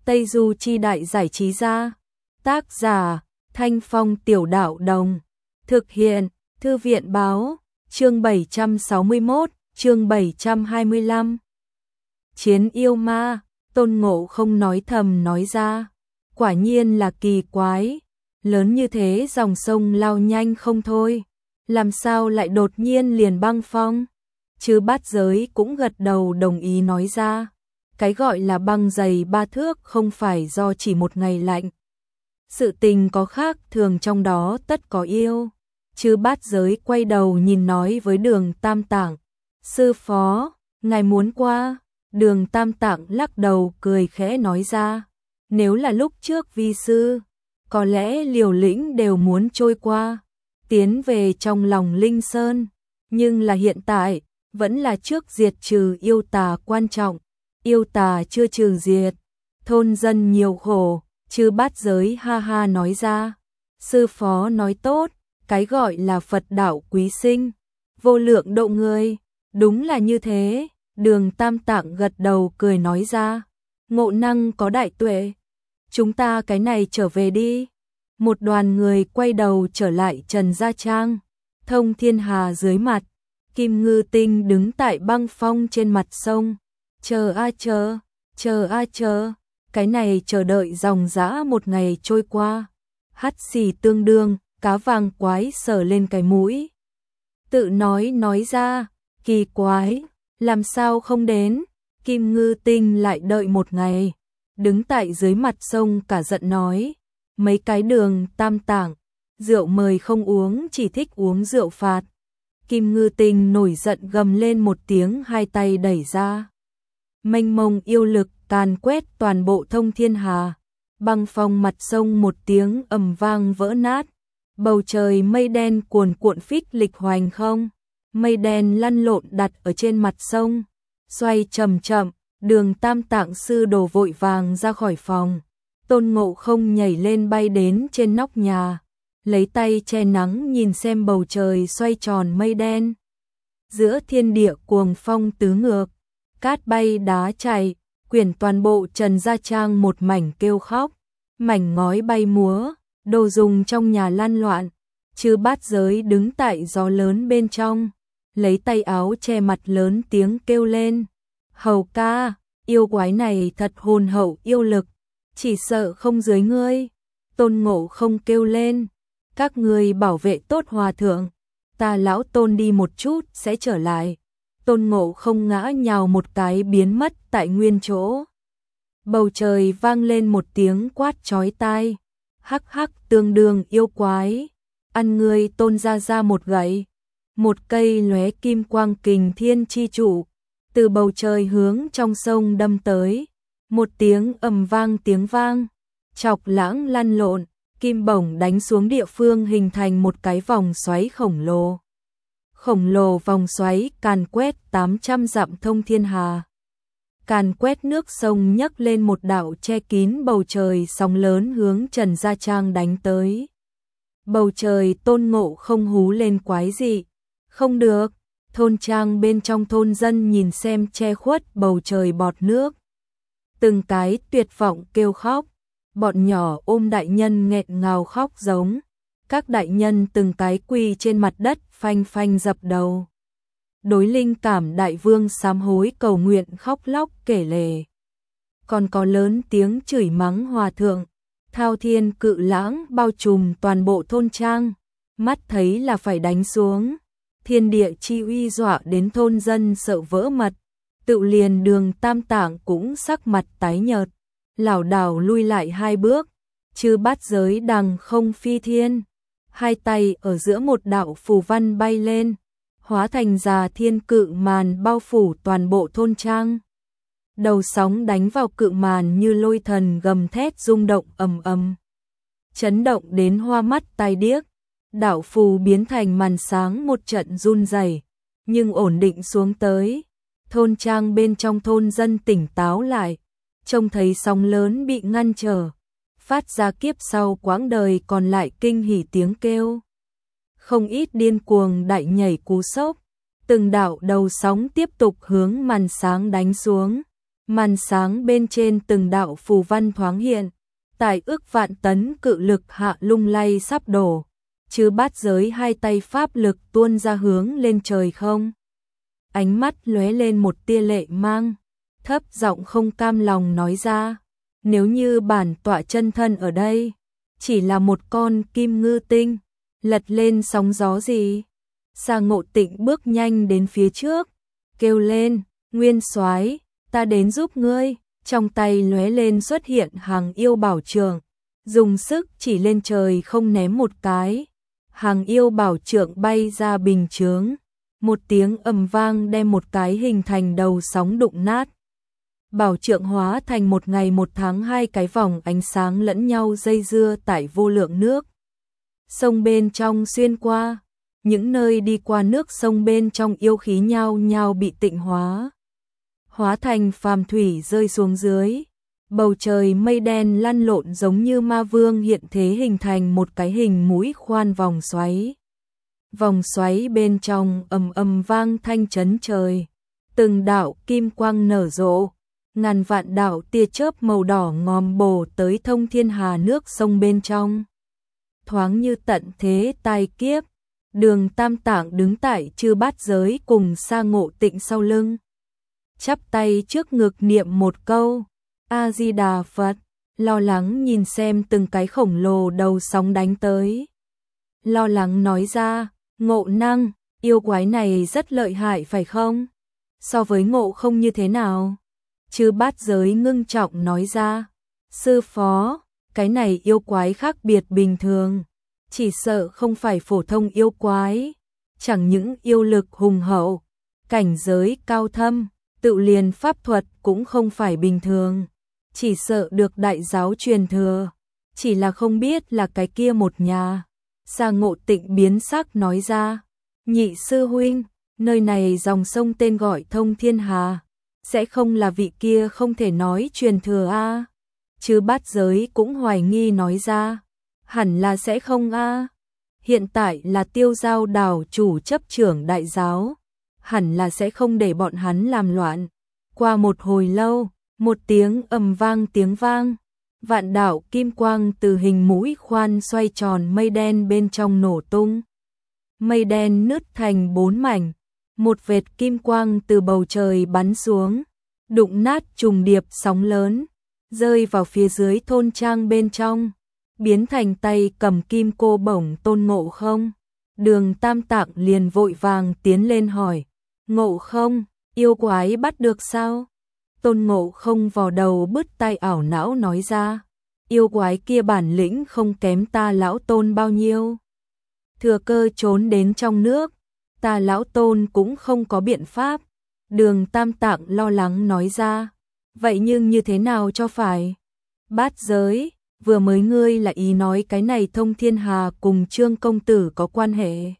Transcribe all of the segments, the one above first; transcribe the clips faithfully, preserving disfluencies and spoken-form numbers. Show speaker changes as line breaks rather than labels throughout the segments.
Tây Du Chi Đại Giải Trí Gia. Tác giả Thanh Phong Tiểu Đạo Đồng. Thực hiện Thư viện Báo. Chương bảy trăm sáu mươi mốt, chương bảy trăm hai mươi lăm. Chiến yêu ma, Tôn Ngộ Không nói thầm nói ra. Quả nhiên là kỳ quái. Lớn như thế dòng sông lao nhanh không thôi. Làm sao lại đột nhiên liền băng phong? Chư Bát Giới cũng gật đầu đồng ý nói ra. Cái gọi là băng dày ba thước không phải do chỉ một ngày lạnh. Sự tình có khác thường trong đó tất có yêu. Chư Bát Giới quay đầu nhìn nói với Đường Tam Tạng. Sư phó, ngài muốn qua? Đường Tam Tạng lắc đầu cười khẽ nói ra. Nếu là lúc trước vi sư, có lẽ liều lĩnh đều muốn trôi qua, tiến về trong lòng Linh Sơn. Nhưng là hiện tại, vẫn là trước diệt trừ yêu tà quan trọng. Yêu tà chưa trừ diệt, thôn dân nhiều khổ. Chư Bát Giới ha ha nói ra. Sư phó nói tốt, cái gọi là Phật đạo quý sinh, vô lượng độ người. Đúng là như thế. Đường Tam Tạng gật đầu cười nói ra. Ngộ năng có đại tuệ, chúng ta cái này trở về đi. Một đoàn người quay đầu trở lại Trần Gia Trang. Thông Thiên Hà dưới mặt, Kim Ngư Tinh đứng tại băng phong trên mặt sông. Chờ a chờ, chờ a chờ, cái này chờ đợi dòng dã một ngày trôi qua. Hắt xì tương đương, cá vàng quái sờ lên cái mũi. Tự nói nói ra, kỳ quái, làm sao không đến? Kim Ngư Tinh lại đợi một ngày, đứng tại dưới mặt sông cả giận nói. Mấy cái Đường Tam Tạng, rượu mời không uống, chỉ thích uống rượu phạt. Kim Ngư Tinh nổi giận gầm lên một tiếng, hai tay đẩy ra. Mênh mông yêu lực càn quét toàn bộ Thông Thiên Hà. Băng phong mặt sông một tiếng ầm vang vỡ nát. Bầu trời mây đen cuồn cuộn phích lịch hoành không. Mây đen lăn lộn đặt ở trên mặt sông, xoay chậm chậm. Đường Tam Tạng sư đồ vội vàng ra khỏi phòng. Tôn Ngộ Không nhảy lên bay đến trên nóc nhà, lấy tay che nắng nhìn xem bầu trời xoay tròn mây đen. Giữa thiên địa cuồng phong tứ ngược, cát bay đá chạy, quyển toàn bộ Trần Gia Trang một mảnh kêu khóc. Mảnh ngói bay múa, đồ dùng trong nhà lan loạn. Chư Bát Giới đứng tại gió lớn bên trong, lấy tay áo che mặt lớn tiếng kêu lên. Hầu ca, yêu quái này thật hồn hậu yêu lực, chỉ sợ không dưới ngươi. Tôn Ngộ Không kêu lên. Các ngươi bảo vệ tốt hòa thượng, ta lão Tôn đi một chút sẽ trở lại. Tôn Ngộ Không ngã nhào một cái biến mất tại nguyên chỗ. Bầu trời vang lên một tiếng quát chói tai. Hắc hắc, tương đương yêu quái, ăn ngươi Tôn ra ra một gậy. Một cây lóe kim quang kình thiên chi trụ, từ bầu trời hướng trong sông đâm tới. Một tiếng ầm vang tiếng vang, chọc lãng lăn lộn, kim bổng đánh xuống địa phương hình thành một cái vòng xoáy khổng lồ. Khổng lồ vòng xoáy càn quét tám trăm dặm Thông Thiên Hà. Càn quét nước sông nhấc lên một đạo che kín bầu trời sóng lớn hướng Trần Gia Trang đánh tới. Bầu trời Tôn Ngộ Không hú lên quái dị. Không được, thôn trang bên trong thôn dân nhìn xem che khuất bầu trời bọt nước. Từng cái tuyệt vọng kêu khóc, bọn nhỏ ôm đại nhân nghẹn ngào khóc giống. Các đại nhân từng cái quỳ trên mặt đất phanh phanh dập đầu. Đối linh cảm đại vương sám hối cầu nguyện khóc lóc kể lể. Còn có lớn tiếng chửi mắng hòa thượng. Thao thiên cự lãng bao trùm toàn bộ thôn trang, mắt thấy là phải đánh xuống. Thiên địa chi uy dọa đến thôn dân sợ vỡ mật. Tự liền Đường Tam Tạng cũng sắc mặt tái nhợt, lảo đảo lui lại hai bước. Chư Bát Giới đằng không phi thiên, hai tay ở giữa một đạo phù văn bay lên, hóa thành già thiên cự màn bao phủ toàn bộ thôn trang. Đầu sóng đánh vào cự màn như lôi thần gầm thét rung động ầm ầm, chấn động đến hoa mắt tai điếc. Đạo phù biến thành màn sáng một trận run rẩy, nhưng ổn định xuống tới. Thôn trang bên trong thôn dân tỉnh táo lại, trông thấy sóng lớn bị ngăn trở, phát ra kiếp sau quãng đời còn lại kinh hỉ tiếng kêu. Không ít điên cuồng đại nhảy cú sốc, từng đạo đầu sóng tiếp tục hướng màn sáng đánh xuống. Màn sáng bên trên từng đạo phù văn thoáng hiện, tại ước vạn tấn cự lực hạ lung lay sắp đổ, chứ bát giới hai tay pháp lực tuôn ra hướng lên trời không. Ánh mắt lóe lên một tia lệ mang, thấp giọng không cam lòng nói ra, nếu như bản tọa chân thân ở đây, chỉ là một con kim ngư tinh, lật lên sóng gió gì. Sa Ngộ Tịnh bước nhanh đến phía trước, kêu lên, Nguyên Soái, ta đến giúp ngươi, trong tay lóe lên xuất hiện hàng yêu bảo trượng, dùng sức chỉ lên trời không ném một cái, hàng yêu bảo trượng bay ra bình chướng, một tiếng ầm vang đem một cái hình thành đầu sóng đụng nát. Bảo trượng hóa thành một ngày một tháng hai cái vòng ánh sáng lẫn nhau dây dưa tại vô lượng nước sông bên trong xuyên qua, những nơi đi qua nước sông bên trong yêu khí nhao nhao bị tịnh hóa, hóa thành phàm thủy rơi xuống dưới. Bầu trời mây đen lăn lộn giống như ma vương hiện thế, hình thành một cái hình mũi khoan vòng xoáy. Vòng xoáy bên trong ầm ầm vang thanh chấn trời, từng đạo kim quang nở rộ, ngàn vạn đạo tia chớp màu đỏ ngòm bổ tới thông thiên hà nước sông bên trong. Thoáng như tận thế tai kiếp, Đường Tam Tạng đứng tại chư bát giới cùng Sa Ngộ Tịnh sau lưng, chắp tay trước ngực niệm một câu A Di Đà Phật, lo lắng nhìn xem từng cái khổng lồ đầu sóng đánh tới. Lo lắng nói ra, Ngộ Năng, yêu quái này rất lợi hại phải không? So với Ngộ Không như thế nào? Chư bát giới ngưng trọng nói ra, sư phó, cái này yêu quái khác biệt bình thường, chỉ sợ không phải phổ thông yêu quái, chẳng những yêu lực hùng hậu, cảnh giới cao thâm, tự liền pháp thuật cũng không phải bình thường, chỉ sợ được đại giáo truyền thừa, chỉ là không biết là cái kia một nhà. Sa Ngộ Tịnh biến sắc nói ra, nhị sư huynh, nơi này dòng sông tên gọi Thông Thiên Hà, sẽ không là vị kia không thể nói truyền thừa a? Chứ bát giới cũng hoài nghi nói ra, hẳn là sẽ không a. Hiện tại là Tiêu Giao đảo chủ chấp trưởng đại giáo, hẳn là sẽ không để bọn hắn làm loạn. Qua một hồi lâu, một tiếng ầm vang tiếng vang, vạn đạo kim quang từ hình mũi khoan xoay tròn mây đen bên trong nổ tung. Mây đen nứt thành bốn mảnh, một vệt kim quang từ bầu trời bắn xuống, đụng nát trùng điệp sóng lớn, rơi vào phía dưới thôn trang bên trong, biến thành tay cầm kim cô bổng Tôn Ngộ Không. Đường Tam Tạng liền vội vàng tiến lên hỏi, Ngộ Không, yêu quái bắt được sao? Tôn Ngộ Không vò đầu bứt tai ảo não nói ra, yêu quái kia bản lĩnh không kém ta lão Tôn bao nhiêu. Thừa cơ trốn đến trong nước, ta lão Tôn cũng không có biện pháp. Đường Tam Tạng lo lắng nói ra, vậy nhưng như thế nào cho phải? Bát giới, vừa mới ngươi là ý nói cái này Thông Thiên Hà cùng Trương công tử có quan hệ.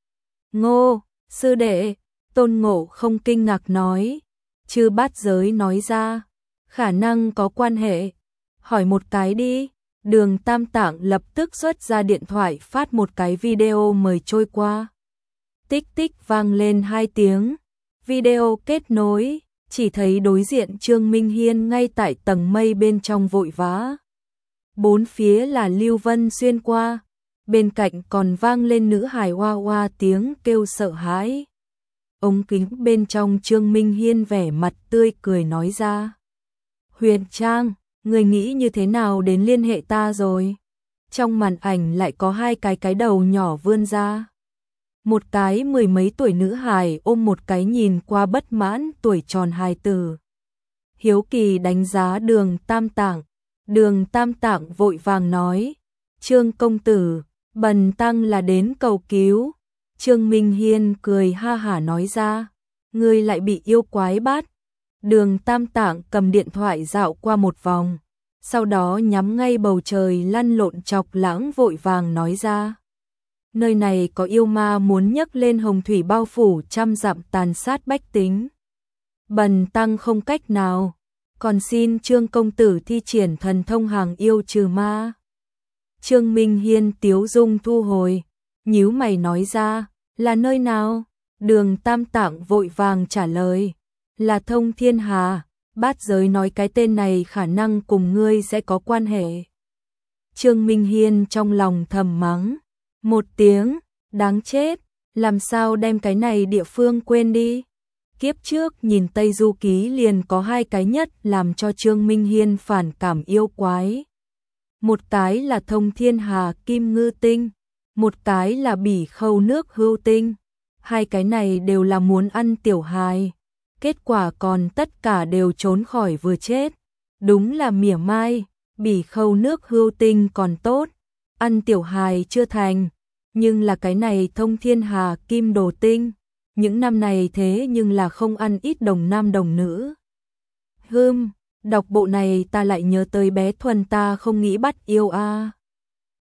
Ngô, sư đệ, Tôn Ngộ Không kinh ngạc nói, chư bát giới nói ra, khả năng có quan hệ, hỏi một cái đi. Đường Tam Tạng lập tức xuất ra điện thoại phát một cái video mời trôi qua. Tích tích vang lên hai tiếng, video kết nối, chỉ thấy đối diện Trương Minh Hiên ngay tại tầng mây bên trong vội vã. Bốn phía là lưu vân xuyên qua, bên cạnh còn vang lên nữ hài hoa hoa tiếng kêu sợ hãi. Ống kính bên trong Trương Minh Hiên vẻ mặt tươi cười nói ra, Huyền Trang, người nghĩ như thế nào đến liên hệ ta rồi? Trong màn ảnh lại có hai cái cái đầu nhỏ vươn ra. Một cái mười mấy tuổi nữ hài ôm một cái nhìn qua bất mãn tuổi tròn hài tử. Hiếu kỳ đánh giá Đường Tam Tạng. Đường Tam Tạng vội vàng nói, Trương công tử, bần tăng là đến cầu cứu. Trương Minh Hiên cười ha hả nói ra, ngươi lại bị yêu quái bắt. Đường Tam Tạng cầm điện thoại dạo qua một vòng, sau đó nhắm ngay bầu trời lăn lộn chọc lãng vội vàng nói ra, nơi này có yêu ma muốn nhấc lên hồng thủy bao phủ trăm dặm tàn sát bách tính. Bần tăng không cách nào, còn xin Trương công tử thi triển thần thông hàng yêu trừ ma. Trương Minh Hiên tiếu dung thu hồi, nhíu mày nói ra, là nơi nào? Đường Tam Tạng vội vàng trả lời, là Thông Thiên Hà. Bát Giới nói cái tên này khả năng cùng ngươi sẽ có quan hệ. Trương Minh Hiên trong lòng thầm mắng một tiếng, đáng chết, làm sao đem cái này địa phương quên đi. Kiếp trước nhìn Tây Du Ký liền có hai cái nhất làm cho Trương Minh Hiên phản cảm yêu quái. Một cái là Thông Thiên Hà Kim Ngư Tinh, một cái là Bỉ Khâu Nước Hưu Tinh. Hai cái này đều là muốn ăn tiểu hài, kết quả còn tất cả đều trốn khỏi vừa chết. Đúng là mỉa mai, Bỉ Khâu Nước Hưu Tinh còn tốt, ăn tiểu hài chưa thành, nhưng là cái này Thông Thiên Hà Kim Đồ Tinh, những năm này thế nhưng là không ăn ít đồng nam đồng nữ. Hừm, đọc bộ này ta lại nhớ tới bé Thuần ta không nghĩ bắt yêu a. À.